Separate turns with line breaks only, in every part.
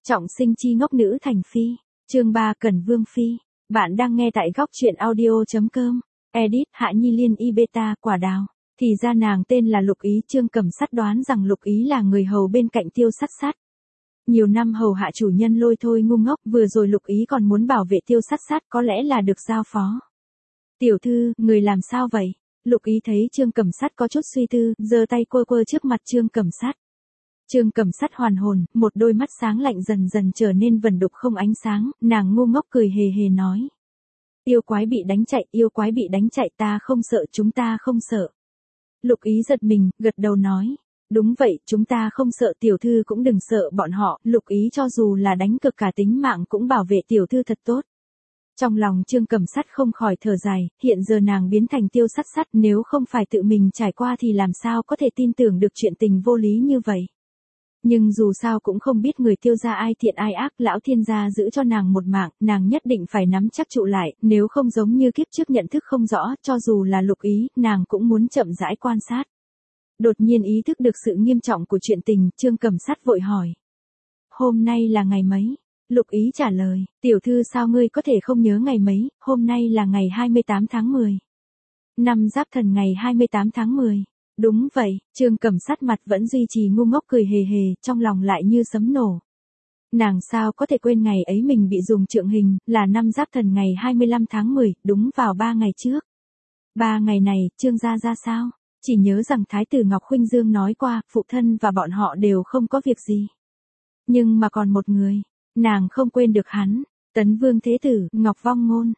Trọng sinh chi ngốc nữ thành phi. Chương 3 Cần Vương phi. Bạn đang nghe tại góc truyện audio.com. Edit Hạ Nhi Liên y beta quả đào. Thì ra nàng tên là Lục Ý. Trương Cẩm Sát đoán rằng Lục Ý là người hầu bên cạnh Tiêu Sát Sát. Nhiều năm hầu hạ chủ nhân lôi thôi ngu ngốc, vừa rồi Lục Ý còn muốn bảo vệ Tiêu Sát Sát, có lẽ là được giao phó. Tiểu thư, người làm sao vậy? Lục Ý thấy Trương Cẩm Sát có chút suy tư, giơ tay quơ quơ trước mặt Trương Cẩm Sát. Trương Cẩm Sát hoàn hồn, một đôi mắt sáng lạnh dần dần trở nên vẩn đục không ánh sáng, nàng ngu ngốc cười hề hề nói. Yêu quái bị đánh chạy, yêu quái bị đánh chạy, ta không sợ, chúng ta không sợ. Lục Ý giật mình, gật đầu nói. Đúng vậy, chúng ta không sợ, tiểu thư cũng đừng sợ bọn họ. Lục Ý cho dù là đánh cực cả tính mạng cũng bảo vệ tiểu thư thật tốt. Trong lòng Trương Cẩm Sát không khỏi thở dài, hiện giờ nàng biến thành Tiêu Sát Sát, nếu không phải tự mình trải qua thì làm sao có thể tin tưởng được chuyện tình vô lý như vậy. Nhưng dù sao cũng không biết người Tiêu gia ai thiện ai ác, lão thiên gia giữ cho nàng một mạng, nàng nhất định phải nắm chắc trụ lại, nếu không giống như kiếp trước nhận thức không rõ, cho dù là Lục Ý, nàng cũng muốn chậm rãi quan sát. Đột nhiên ý thức được sự nghiêm trọng của chuyện tình, Trương Cẩm Sát vội hỏi. Hôm nay là ngày mấy? Lục Ý trả lời, tiểu thư sao ngươi có thể không nhớ ngày mấy, hôm nay là ngày 28 tháng 10. Năm Giáp Thần ngày 28 tháng 10. Đúng vậy, Trương Cẩm Sát mặt vẫn duy trì ngu ngốc cười hề hề, trong lòng lại như sấm nổ. Nàng sao có thể quên ngày ấy mình bị dùng trượng hình, là năm Giáp Thần ngày 25 tháng 10, đúng vào 3 ngày trước. 3 ngày này, Trương gia ra sao? Chỉ nhớ rằng Thái tử Ngọc Khuynh Dương nói qua, phụ thân và bọn họ đều không có việc gì. Nhưng mà còn một người, nàng không quên được hắn, Tấn Vương Thế Tử, Ngọc Vong Ngôn.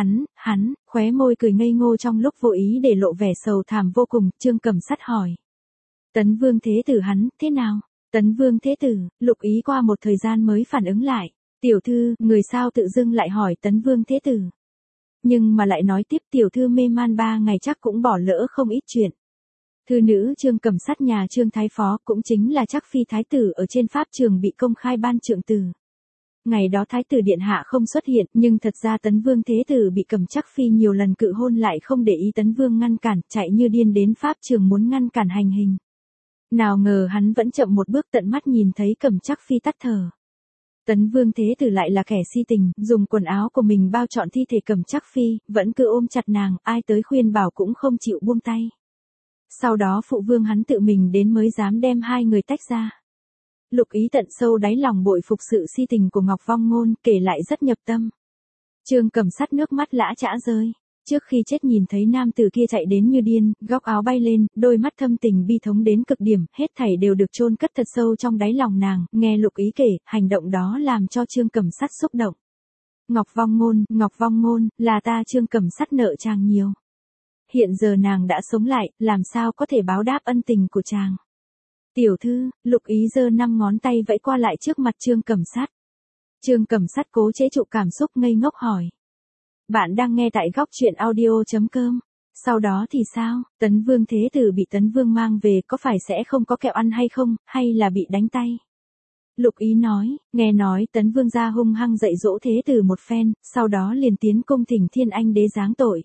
Hắn, khóe môi cười ngây ngô trong lúc vô ý để lộ vẻ sầu thảm vô cùng, Trương Cẩm Sát hỏi. Tấn Vương Thế Tử hắn, thế nào? Tấn Vương Thế Tử, Lục Ý qua một thời gian mới phản ứng lại. Tiểu thư, người sao tự dưng lại hỏi Tấn Vương Thế Tử? Nhưng mà lại nói tiếp tiểu thư mê man 3 ngày chắc cũng bỏ lỡ không ít chuyện. Thư nữ Trương Cẩm Sát nhà Trương Thái Phó cũng chính là Trắc Phi Thái Tử ở trên pháp trường bị công khai ban trượng tử. Ngày đó Thái tử Điện Hạ không xuất hiện, nhưng thật ra Tấn Vương Thế Tử bị Cẩm Trắc Phi nhiều lần cự hôn lại không để ý Tấn Vương ngăn cản, chạy như điên đến pháp trường muốn ngăn cản hành hình. Nào ngờ hắn vẫn chậm một bước, tận mắt nhìn thấy Cẩm Trắc Phi tắt thở. Tấn Vương Thế Tử lại là kẻ si tình, dùng quần áo của mình bao trọn thi thể Cẩm Trắc Phi, vẫn cứ ôm chặt nàng, ai tới khuyên bảo cũng không chịu buông tay. Sau đó phụ vương hắn tự mình đến mới dám đem hai người tách ra. Lục Ý tận sâu đáy lòng bội phục sự si tình của Ngọc Vong Ngôn, kể lại rất nhập tâm. Trương Cẩm Sát nước mắt lã chã rơi. Trước khi chết nhìn thấy nam tử kia chạy đến như điên, góc áo bay lên, đôi mắt thâm tình bi thống đến cực điểm, hết thảy đều được chôn cất thật sâu trong đáy lòng nàng. Nghe Lục Ý kể, hành động đó làm cho Trương Cẩm Sát xúc động. Ngọc Vong Ngôn, là ta Trương Cẩm Sát nợ chàng nhiều. Hiện giờ nàng đã sống lại, làm sao có thể báo đáp ân tình của chàng. Tiểu thư, Lục Ý giơ 5 ngón tay vẫy qua lại trước mặt Trương Cẩm Sát. Trương Cẩm Sát cố chế trụ cảm xúc ngây ngốc hỏi. Bạn đang nghe tại góc truyện audio.com. Sau đó thì sao, Tấn Vương Thế Tử bị Tấn Vương mang về có phải sẽ không có kẹo ăn hay không, hay là bị đánh tay? Lục Ý nói, nghe nói Tấn Vương gia hung hăng dạy dỗ Thế Tử một phen, sau đó liền tiến cung thỉnh Thiên Anh Đế giáng tội.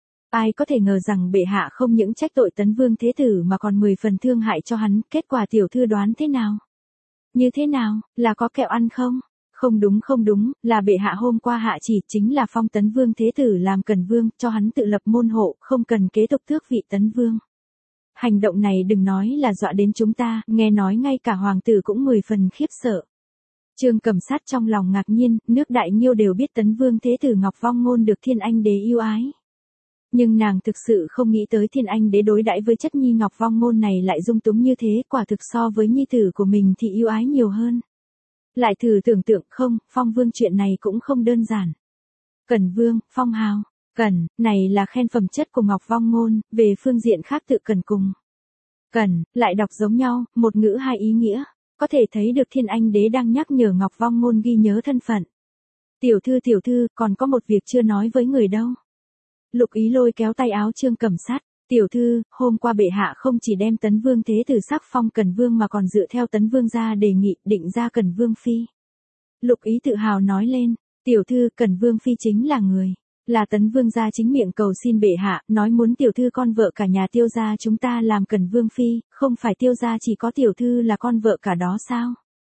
Ai có thể ngờ rằng bệ hạ không những trách tội Tấn Vương Thế Tử mà còn 10 phần thương hại cho hắn, kết quả tiểu thư đoán thế nào? Như thế nào, là có kẹo ăn không? Không đúng, là bệ hạ hôm qua hạ chỉ, chính là phong Tấn Vương Thế Tử làm Cần Vương, cho hắn tự lập môn hộ, không cần kế tục tước vị Tấn Vương. Hành động này đừng nói là dọa đến chúng ta, nghe nói ngay cả hoàng tử cũng 10 phần khiếp sợ. Trương Cẩm Sát trong lòng ngạc nhiên, nước Đại Nhiêu đều biết Tấn Vương Thế Tử Ngọc Vong Ngôn được Thiên Anh Đế yêu ái. Nhưng nàng thực sự không nghĩ tới Thiên Anh Đế đối đãi với chất nhi Ngọc Vong Ngôn này lại dung túng như thế, quả thực so với nhi tử của mình thì yêu ái nhiều hơn. Lại thử tưởng tượng không, phong vương chuyện này cũng không đơn giản. Cần Vương, phong hào, cần, này là khen phẩm chất của Ngọc Vong Ngôn, về phương diện khác tự cần cùng. Cần, lại đọc giống nhau, một ngữ hai ý nghĩa, có thể thấy được Thiên Anh Đế đang nhắc nhở Ngọc Vong Ngôn ghi nhớ thân phận. Tiểu thư, còn có một việc chưa nói với người đâu. Lục Ý lôi kéo tay áo Trương Cẩm Sát. Tiểu thư, hôm qua bệ hạ không chỉ đem Tấn Vương Thế Tử sắc phong Cần Vương mà còn dựa theo Tấn Vương gia đề nghị định ra Cần Vương phi. Lục Ý tự hào nói lên, tiểu thư, Cần Vương phi chính là người, là Tấn Vương gia chính miệng cầu xin bệ hạ, nói muốn tiểu thư con vợ cả nhà Tiêu gia chúng ta làm Cần Vương phi, không phải Tiêu gia chỉ có tiểu thư là con vợ cả đó sao?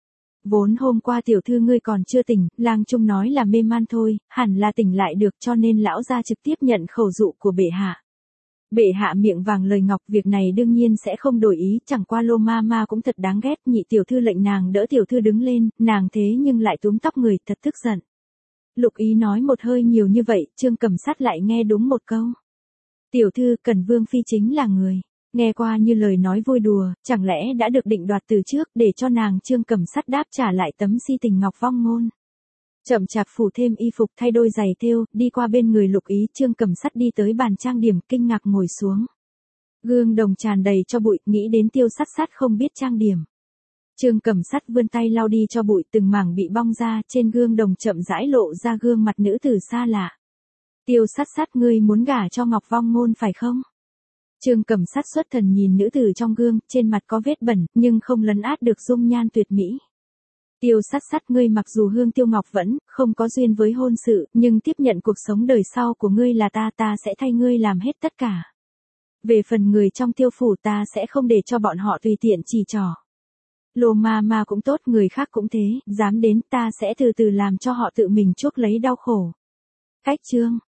Vốn hôm qua tiểu thư ngươi còn chưa tỉnh, lang trung nói là mê man thôi, hẳn là tỉnh lại được, cho nên lão gia trực tiếp nhận khẩu dụ của bệ hạ. Bệ hạ miệng vàng lời ngọc, việc này đương nhiên sẽ không đổi ý, chẳng qua Lô ma ma cũng thật đáng ghét, nhị tiểu thư lệnh nàng đỡ tiểu thư đứng lên, nàng thế nhưng lại túm tóc người, thật tức giận. Lục ý nói một hơi nhiều như vậy, Trương Cẩm Sát lại nghe đúng một câu. Tiểu thư, Cẩn Vương phi chính là người. Nghe qua như lời nói vui đùa, chẳng lẽ đã được định đoạt từ trước, để cho nàng Trương Cẩm Sát đáp trả lại tấm si tình ngọc vong ngôn. Chậm chạp phủ thêm y phục, thay đôi giày thêu, đi qua bên người Lục ý, Trương Cẩm Sát đi tới bàn trang điểm, kinh ngạc ngồi xuống. Gương đồng tràn đầy cho bụi, nghĩ đến Tiêu Sát Sát không biết trang điểm. Trương Cẩm Sát vươn tay lau đi cho bụi, từng mảng bị bong ra, trên gương đồng chậm rãi lộ ra gương mặt nữ tử xa lạ. Tiêu Sát Sát, ngươi muốn gả cho Ngọc Vong Ngôn phải không? Trương Cẩm Sát xuất thần nhìn nữ tử trong gương, trên mặt có vết bẩn, nhưng không lấn át được dung nhan tuyệt mỹ. Tiêu Sát Sát, ngươi mặc dù hương tiêu ngọc vẫn không có duyên với hôn sự, nhưng tiếp nhận cuộc sống đời sau của ngươi là ta sẽ thay ngươi làm hết tất cả. Về phần người trong Tiêu phủ, ta sẽ không để cho bọn họ tùy tiện chỉ trỏ. Lô ma ma cũng tốt, người khác cũng thế, dám đến, ta sẽ từ từ làm cho họ tự mình chuốc lấy đau khổ. Cách chương